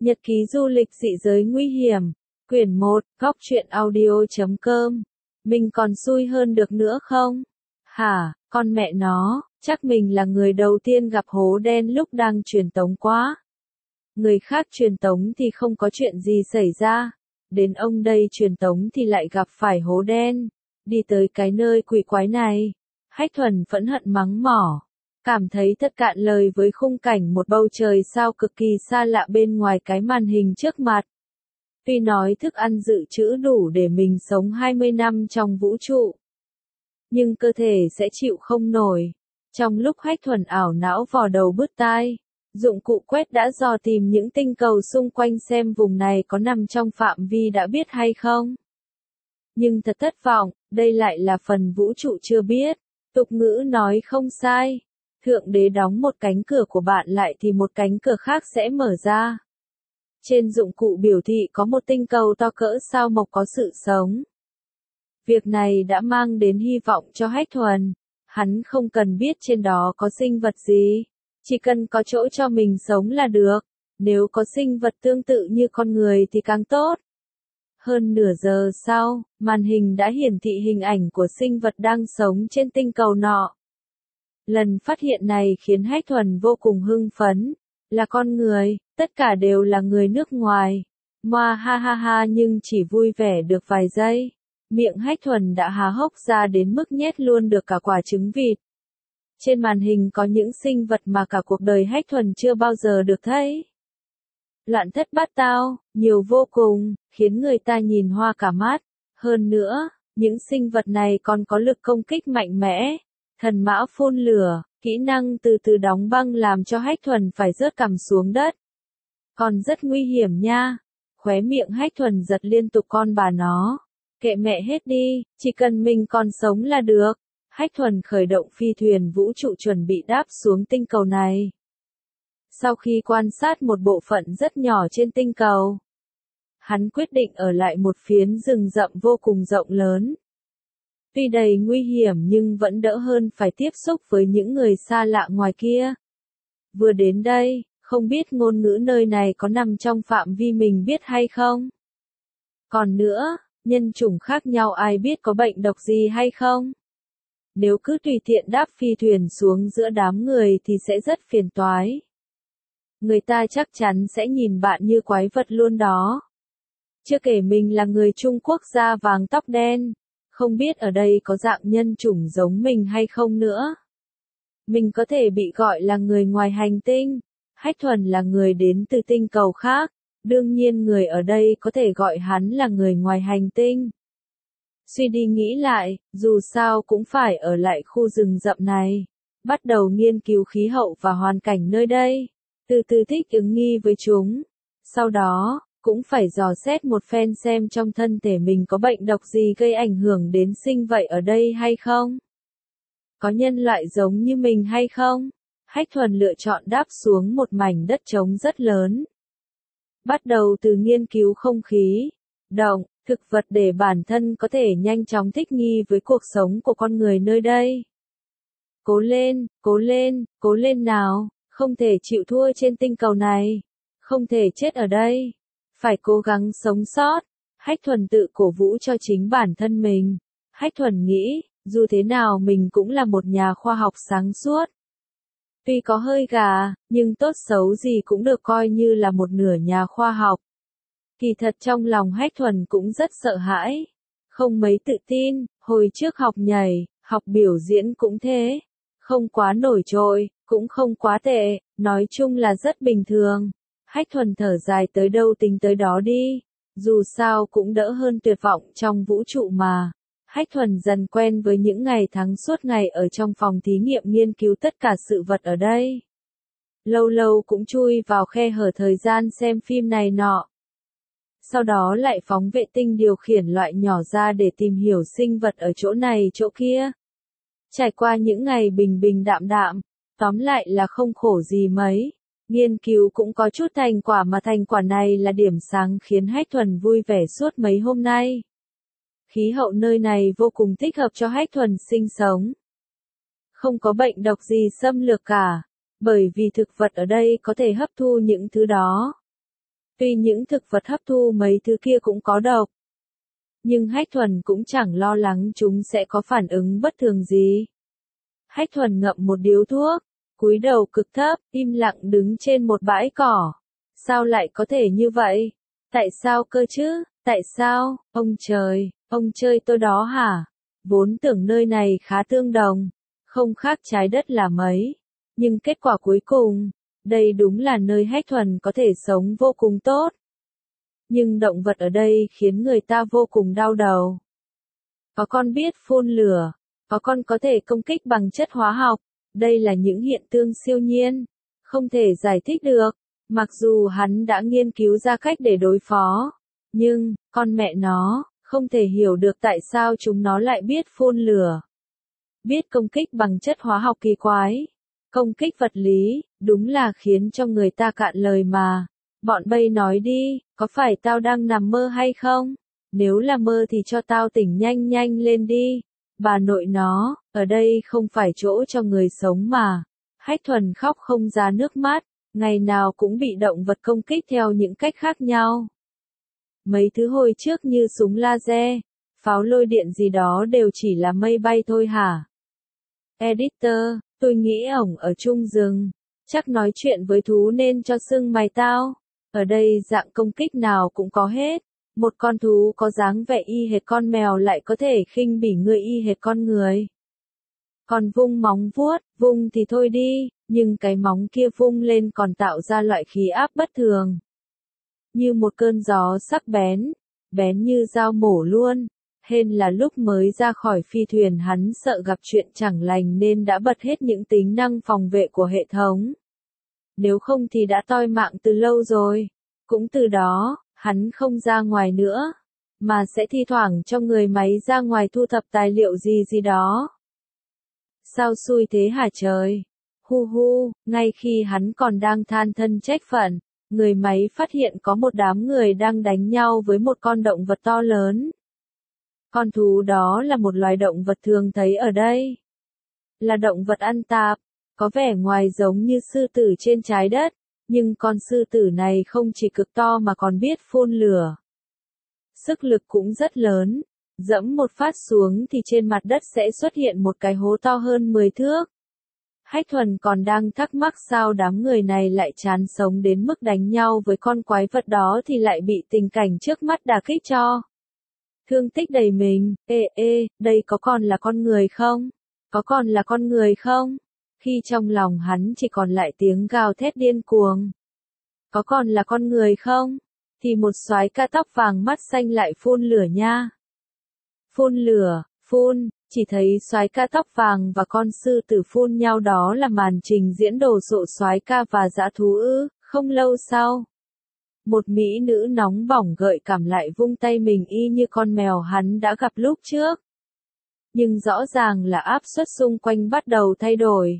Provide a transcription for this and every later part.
Nhật ký du lịch dị giới nguy hiểm. Quyển 1, góc truyện audio.com. Mình còn xui hơn được nữa không? Hả, con mẹ nó, chắc mình là người đầu tiên gặp hố đen lúc đang truyền tống quá. Người khác truyền tống thì không có chuyện gì xảy ra. Đến ông đây truyền tống thì lại gặp phải hố đen. Đi tới cái nơi quỷ quái này. Hách Thuần phẫn hận mắng mỏ. Cảm thấy thật cạn lời với khung cảnh một bầu trời sao cực kỳ xa lạ bên ngoài cái màn hình trước mặt. Tuy nói thức ăn dự trữ đủ để mình sống 20 năm trong vũ trụ, nhưng cơ thể sẽ chịu không nổi. Trong lúc Hách Thuần ảo não vò đầu bứt tai, dụng cụ quét đã dò tìm những tinh cầu xung quanh xem vùng này có nằm trong phạm vi đã biết hay không. Nhưng thật thất vọng, đây lại là phần vũ trụ chưa biết. Tục ngữ nói không sai. Thượng đế đóng một cánh cửa của bạn lại thì một cánh cửa khác sẽ mở ra. Trên dụng cụ biểu thị có một tinh cầu to cỡ sao Mộc có sự sống. Việc này đã mang đến hy vọng cho Hách Thuần. Hắn không cần biết trên đó có sinh vật gì. Chỉ cần có chỗ cho mình sống là được. Nếu có sinh vật tương tự như con người thì càng tốt. Hơn nửa giờ sau, màn hình đã hiển thị hình ảnh của sinh vật đang sống trên tinh cầu nọ. Lần phát hiện này khiến Hách Thuần vô cùng hưng phấn. Là con người, tất cả đều là người nước ngoài. Moa ha ha ha, nhưng chỉ vui vẻ được vài giây. Miệng Hách Thuần đã há hốc ra đến mức nhét luôn được cả quả trứng vịt. Trên màn hình có những sinh vật mà cả cuộc đời Hách Thuần chưa bao giờ được thấy. Loạn thất bát tao, nhiều vô cùng, khiến người ta nhìn hoa cả mắt. Hơn nữa, những sinh vật này còn có lực công kích mạnh mẽ. Thần mã phun lửa, kỹ năng từ từ đóng băng làm cho Hách Thuần phải rớt cằm xuống đất. Còn rất nguy hiểm nha. Khóe miệng Hách Thuần giật liên tục con bà nó. Kệ mẹ hết đi, chỉ cần mình còn sống là được. Hách Thuần khởi động phi thuyền vũ trụ chuẩn bị đáp xuống tinh cầu này. Sau khi quan sát một bộ phận rất nhỏ trên tinh cầu, hắn quyết định ở lại một phiến rừng rậm vô cùng rộng lớn. Tuy đầy nguy hiểm nhưng vẫn đỡ hơn phải tiếp xúc với những người xa lạ ngoài kia. Vừa đến đây, không biết ngôn ngữ nơi này có nằm trong phạm vi mình biết hay không? Còn nữa, nhân chủng khác nhau ai biết có bệnh độc gì hay không? Nếu cứ tùy tiện đáp phi thuyền xuống giữa đám người thì sẽ rất phiền toái. Người ta chắc chắn sẽ nhìn bạn như quái vật luôn đó. Chưa kể mình là người Trung Quốc da vàng tóc đen. Không biết ở đây có dạng nhân chủng giống mình hay không nữa. Mình có thể bị gọi là người ngoài hành tinh. Hách Thuần là người đến từ tinh cầu khác. Đương nhiên người ở đây có thể gọi hắn là người ngoài hành tinh. Suy đi nghĩ lại, dù sao cũng phải ở lại khu rừng rậm này. Bắt đầu nghiên cứu khí hậu và hoàn cảnh nơi đây. Từ từ thích ứng nghi với chúng. Sau đó, cũng phải dò xét một phen xem trong thân thể mình có bệnh độc gì gây ảnh hưởng đến sinh vậy ở đây hay không. Có nhân loại giống như mình hay không? Hách Thuần lựa chọn đáp xuống một mảnh đất trống rất lớn. Bắt đầu từ nghiên cứu không khí, động, thực vật để bản thân có thể nhanh chóng thích nghi với cuộc sống của con người nơi đây. Cố lên, cố lên, cố lên nào, không thể chịu thua trên tinh cầu này, không thể chết ở đây, phải cố gắng sống sót. Hách Thuần tự cổ vũ cho chính bản thân mình. Hách Thuần nghĩ, dù thế nào mình cũng là một nhà khoa học sáng suốt. Tuy có hơi gà, nhưng tốt xấu gì cũng được coi như là một nửa nhà khoa học. Kỳ thật trong lòng Hách Thuần cũng rất sợ hãi. Không mấy tự tin, hồi trước học nhảy, học biểu diễn cũng thế. Không quá nổi trội, cũng không quá tệ, nói chung là rất bình thường. Hách Thuần thở dài tới đâu tính tới đó đi. Dù sao cũng đỡ hơn tuyệt vọng trong vũ trụ mà. Hách Thuần dần quen với những ngày tháng suốt ngày ở trong phòng thí nghiệm nghiên cứu tất cả sự vật ở đây. Lâu lâu cũng chui vào khe hở thời gian xem phim này nọ. Sau đó lại phóng vệ tinh điều khiển loại nhỏ ra để tìm hiểu sinh vật ở chỗ này chỗ kia. Trải qua những ngày bình bình đạm đạm, tóm lại là không khổ gì mấy. Nghiên cứu cũng có chút thành quả mà thành quả này là điểm sáng khiến Hách Thuần vui vẻ suốt mấy hôm nay. Khí hậu nơi này vô cùng thích hợp cho Hách Thuần sinh sống. Không có bệnh độc gì xâm lược cả, bởi vì thực vật ở đây có thể hấp thu những thứ đó. Tuy những thực vật hấp thu mấy thứ kia cũng có độc, nhưng Hách Thuần cũng chẳng lo lắng chúng sẽ có phản ứng bất thường gì. Hách Thuần ngậm một điếu thuốc, cúi đầu cực thấp, im lặng đứng trên một bãi cỏ. Sao lại có thể như vậy? Tại sao cơ chứ? Tại sao? Ông trời, ông chơi tôi đó hả? Vốn tưởng nơi này khá tương đồng, không khác trái đất là mấy. Nhưng kết quả cuối cùng, đây đúng là nơi Hách Thuần có thể sống vô cùng tốt. Nhưng động vật ở đây khiến người ta vô cùng đau đầu. Có con biết phun lửa, có con có thể công kích bằng chất hóa học. Đây là những hiện tượng siêu nhiên, không thể giải thích được. Mặc dù hắn đã nghiên cứu ra cách để đối phó, nhưng, con mẹ nó, không thể hiểu được tại sao chúng nó lại biết phun lửa. Biết công kích bằng chất hóa học kỳ quái. Công kích vật lý, đúng là khiến cho người ta cạn lời mà. Bọn Bay nói đi, có phải tao đang nằm mơ hay không? Nếu là mơ thì cho tao tỉnh nhanh nhanh lên đi. Bà nội nó, ở đây không phải chỗ cho người sống mà. Hách Thuần khóc không ra nước mắt, ngày nào cũng bị động vật công kích theo những cách khác nhau. Mấy thứ hồi trước như súng laser, pháo lôi điện gì đó đều chỉ là mây bay thôi hả? Editor, tôi nghĩ ổng ở chung rừng, chắc nói chuyện với thú nên cho sưng mày tao. Ở đây dạng công kích nào cũng có hết. Một con thú có dáng vẻ y hệt con mèo lại có thể khinh bỉ người y hệt con người. Còn vung móng vuốt, vung thì thôi đi, nhưng cái móng kia vung lên còn tạo ra loại khí áp bất thường. Như một cơn gió sắc bén, bén như dao mổ luôn. Hên là lúc mới ra khỏi phi thuyền hắn sợ gặp chuyện chẳng lành nên đã bật hết những tính năng phòng vệ của hệ thống. Nếu không thì đã toi mạng từ lâu rồi. Cũng từ đó, hắn không ra ngoài nữa, mà sẽ thi thoảng cho người máy ra ngoài thu thập tài liệu gì gì đó. Sao xui thế hả trời? Hu hu, ngay khi hắn còn đang than thân trách phận, người máy phát hiện có một đám người đang đánh nhau với một con động vật to lớn. Con thú đó là một loài động vật thường thấy ở đây. Là động vật ăn tạp, có vẻ ngoài giống như sư tử trên trái đất, nhưng con sư tử này không chỉ cực to mà còn biết phun lửa. Sức lực cũng rất lớn, dẫm một phát xuống thì trên mặt đất sẽ xuất hiện một cái hố to hơn 10 thước. Hách Thuần còn đang thắc mắc sao đám người này lại chán sống đến mức đánh nhau với con quái vật đó thì lại bị tình cảnh trước mắt đả kích cho. Thương tích đầy mình, đây có còn là con người không? Có còn là con người không? Khi trong lòng hắn chỉ còn lại tiếng gào thét điên cuồng. Có còn là con người không? Thì một soái ca tóc vàng mắt xanh lại phun lửa nha. Phun lửa, phun, chỉ thấy soái ca tóc vàng và con sư tử phun nhau đó là màn trình diễn đồ sộ soái ca và dã thú ư. Không lâu sau, một mỹ nữ nóng bỏng gợi cảm lại vung tay mình y như con mèo hắn đã gặp lúc trước. Nhưng rõ ràng là áp suất xung quanh bắt đầu thay đổi.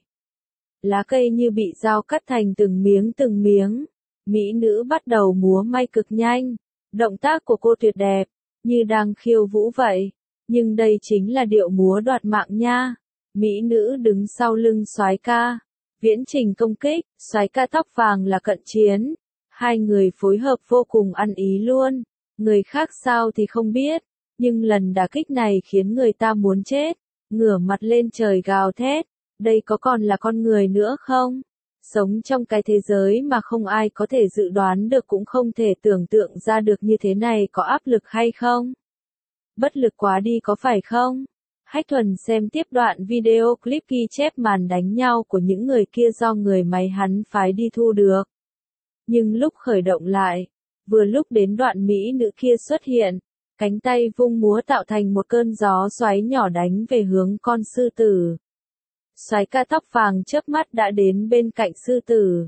Lá cây như bị dao cắt thành từng miếng. Mỹ nữ bắt đầu múa may cực nhanh. Động tác của cô tuyệt đẹp, như đang khiêu vũ vậy. Nhưng đây chính là điệu múa đoạt mạng nha. Mỹ nữ đứng sau lưng soái ca. Viễn trình công kích, soái ca tóc vàng là cận chiến. Hai người phối hợp vô cùng ăn ý luôn. Người khác sao thì không biết. Nhưng lần đả kích này khiến người ta muốn chết. Ngửa mặt lên trời gào thét. Đây có còn là con người nữa không? Sống trong cái thế giới mà không ai có thể dự đoán được cũng không thể tưởng tượng ra được như thế này có áp lực hay không? Bất lực quá đi có phải không? Hách Thuần xem tiếp đoạn video clip ghi chép màn đánh nhau của những người kia do người máy hắn phái đi thu được. Nhưng lúc khởi động lại, vừa lúc đến đoạn mỹ nữ kia xuất hiện, cánh tay vung múa tạo thành một cơn gió xoáy nhỏ đánh về hướng con sư tử. Soái ca tóc vàng chớp mắt đã đến bên cạnh sư tử.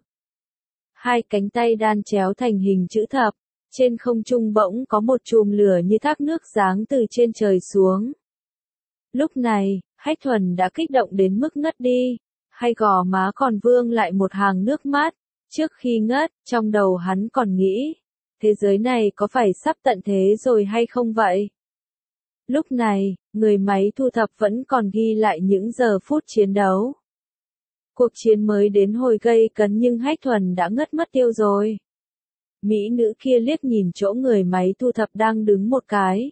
Hai cánh tay đan chéo thành hình chữ thập, trên không trung bỗng có một chùm lửa như thác nước giáng từ trên trời xuống. Lúc này, Hách Thuần đã kích động đến mức ngất đi, hai gò má còn vương lại một hàng nước mắt. Trước khi ngất, trong đầu hắn còn nghĩ, thế giới này có phải sắp tận thế rồi hay không vậy? Lúc này, người máy thu thập vẫn còn ghi lại những giờ phút chiến đấu. Cuộc chiến mới đến hồi gây cấn nhưng Hách Thuần đã ngất mất tiêu rồi. Mỹ nữ kia liếc nhìn chỗ người máy thu thập đang đứng một cái.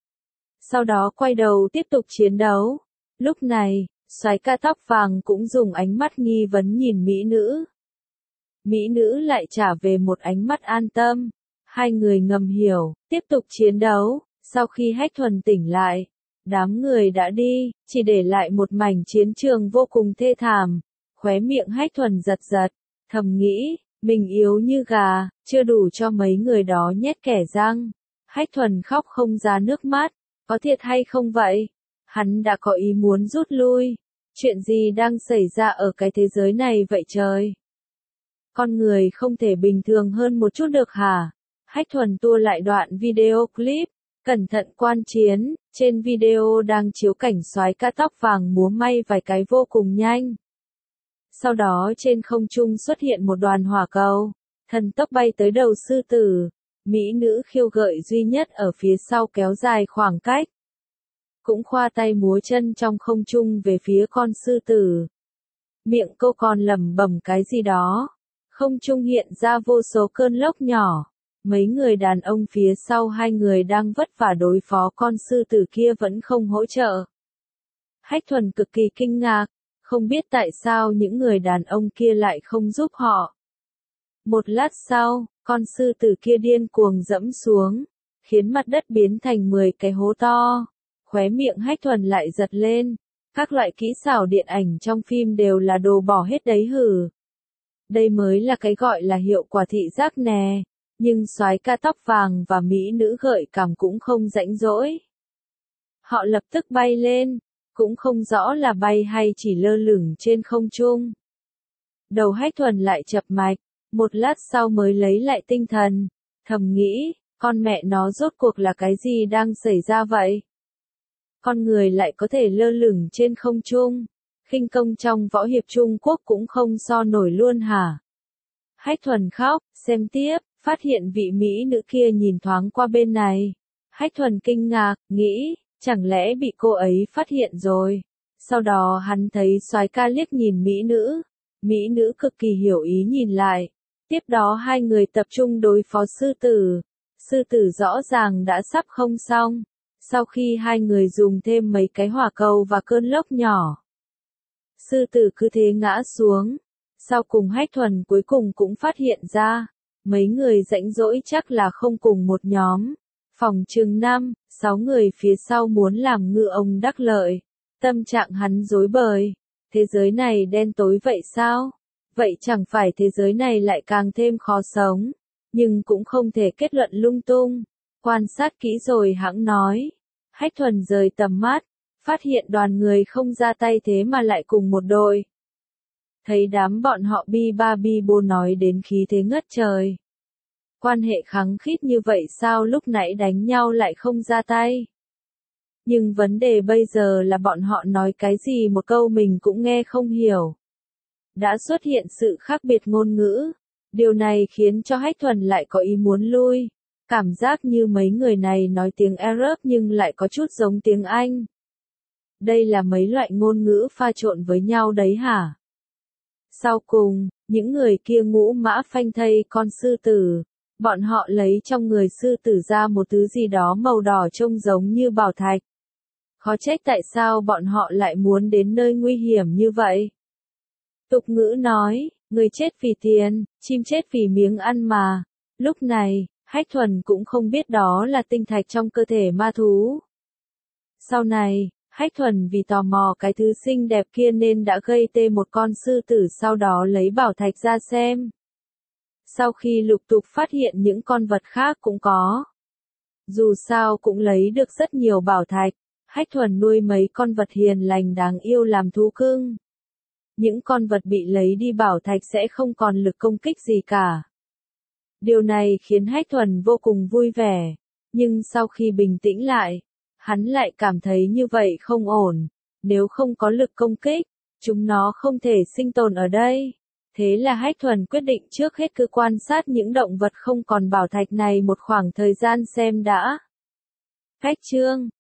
Sau đó quay đầu tiếp tục chiến đấu. Lúc này, soái ca tóc vàng cũng dùng ánh mắt nghi vấn nhìn mỹ nữ. Mỹ nữ lại trả về một ánh mắt an tâm. Hai người ngầm hiểu, tiếp tục chiến đấu. Sau khi Hách Thuần tỉnh lại, đám người đã đi, chỉ để lại một mảnh chiến trường vô cùng thê thảm. Khóe miệng Hách Thuần giật giật, thầm nghĩ, mình yếu như gà, chưa đủ cho mấy người đó nhét kẻ răng. Hách Thuần khóc không ra nước mắt, có thiệt hay không vậy? Hắn đã có ý muốn rút lui. Chuyện gì đang xảy ra ở cái thế giới này vậy trời? Con người không thể bình thường hơn một chút được hả? Hách Thuần tua lại đoạn video clip, cẩn thận quan chiến, trên video đang chiếu cảnh soái ca tóc vàng múa may vài cái vô cùng nhanh. Sau đó trên không trung xuất hiện một đoàn hỏa cầu, thần tốc bay tới đầu sư tử. Mỹ nữ khiêu gợi duy nhất ở phía sau kéo dài khoảng cách. Cũng khoa tay múa chân trong không trung về phía con sư tử. Miệng cô còn lẩm bẩm cái gì đó. Không trung hiện ra vô số cơn lốc nhỏ. Mấy người đàn ông phía sau hai người đang vất vả đối phó con sư tử kia vẫn không hỗ trợ. Hách Thuần cực kỳ kinh ngạc, không biết tại sao những người đàn ông kia lại không giúp họ. Một lát sau, con sư tử kia điên cuồng dẫm xuống, khiến mặt đất biến thành 10 cái hố to. Khóe miệng Hách Thuần lại giật lên, các loại kỹ xảo điện ảnh trong phim đều là đồ bỏ hết đấy hử. Đây mới là cái gọi là hiệu quả thị giác nè, nhưng soái ca tóc vàng và mỹ nữ gợi cảm cũng không rãnh rỗi. Họ lập tức bay lên, cũng không rõ là bay hay chỉ lơ lửng trên không trung. Đầu Hách Thuần lại chập mạch, một lát sau mới lấy lại tinh thần, thầm nghĩ, con mẹ nó rốt cuộc là cái gì đang xảy ra vậy? Con người lại có thể lơ lửng trên không trung, khinh công trong võ hiệp Trung Quốc cũng không so nổi luôn hả? Hách Thuần khóc, xem tiếp, phát hiện vị mỹ nữ kia nhìn thoáng qua bên này. Hách Thuần kinh ngạc, nghĩ, chẳng lẽ bị cô ấy phát hiện rồi? Sau đó hắn thấy soái ca liếc nhìn mỹ nữ cực kỳ hiểu ý nhìn lại. Tiếp đó hai người tập trung đối phó sư tử rõ ràng đã sắp không xong. Sau khi hai người dùng thêm mấy cái hỏa cầu và cơn lốc nhỏ, sư tử cứ thế ngã xuống. Sau cùng Hách Thuần cuối cùng cũng phát hiện ra, mấy người rãnh rỗi chắc là không cùng một nhóm. Phòng chừng 5, 6 người phía sau muốn làm ngư ông đắc lợi. Tâm trạng hắn rối bời. Thế giới này đen tối vậy sao? Vậy chẳng phải thế giới này lại càng thêm khó sống. Nhưng cũng không thể kết luận lung tung. Quan sát kỹ rồi hãng nói. Hách Thuần rời tầm mắt, phát hiện đoàn người không ra tay thế mà lại cùng một đội. Thấy đám bọn họ bi ba bi bô nói đến khí thế ngất trời. Quan hệ khăng khít như vậy sao lúc nãy đánh nhau lại không ra tay? Nhưng vấn đề bây giờ là bọn họ nói cái gì một câu mình cũng nghe không hiểu. Đã xuất hiện sự khác biệt ngôn ngữ. Điều này khiến cho Hách Thuần lại có ý muốn lui. Cảm giác như mấy người này nói tiếng Arab nhưng lại có chút giống tiếng Anh. Đây là mấy loại ngôn ngữ pha trộn với nhau đấy hả? Sau cùng, những người kia ngũ mã phanh thây con sư tử. Bọn họ lấy trong người sư tử ra một thứ gì đó màu đỏ trông giống như bảo thạch. Khó trách tại sao bọn họ lại muốn đến nơi nguy hiểm như vậy. Tục ngữ nói, người chết vì tiền, chim chết vì miếng ăn mà. Lúc này, Hách Thuần cũng không biết đó là tinh thạch trong cơ thể ma thú. Sau này, Hách Thuần vì tò mò cái thứ xinh đẹp kia nên đã gây tê một con sư tử, sau đó lấy bảo thạch ra xem. Sau khi lục tục phát hiện những con vật khác cũng có. Dù sao cũng lấy được rất nhiều bảo thạch, Hách Thuần nuôi mấy con vật hiền lành đáng yêu làm thú cưng. Những con vật bị lấy đi bảo thạch sẽ không còn lực công kích gì cả. Điều này khiến Hách Thuần vô cùng vui vẻ, nhưng sau khi bình tĩnh lại, hắn lại cảm thấy như vậy không ổn. Nếu không có lực công kích, chúng nó không thể sinh tồn ở đây. Thế là Hách Thuần quyết định trước hết cứ quan sát những động vật không còn bảo thạch này một khoảng thời gian xem đã. Cách chương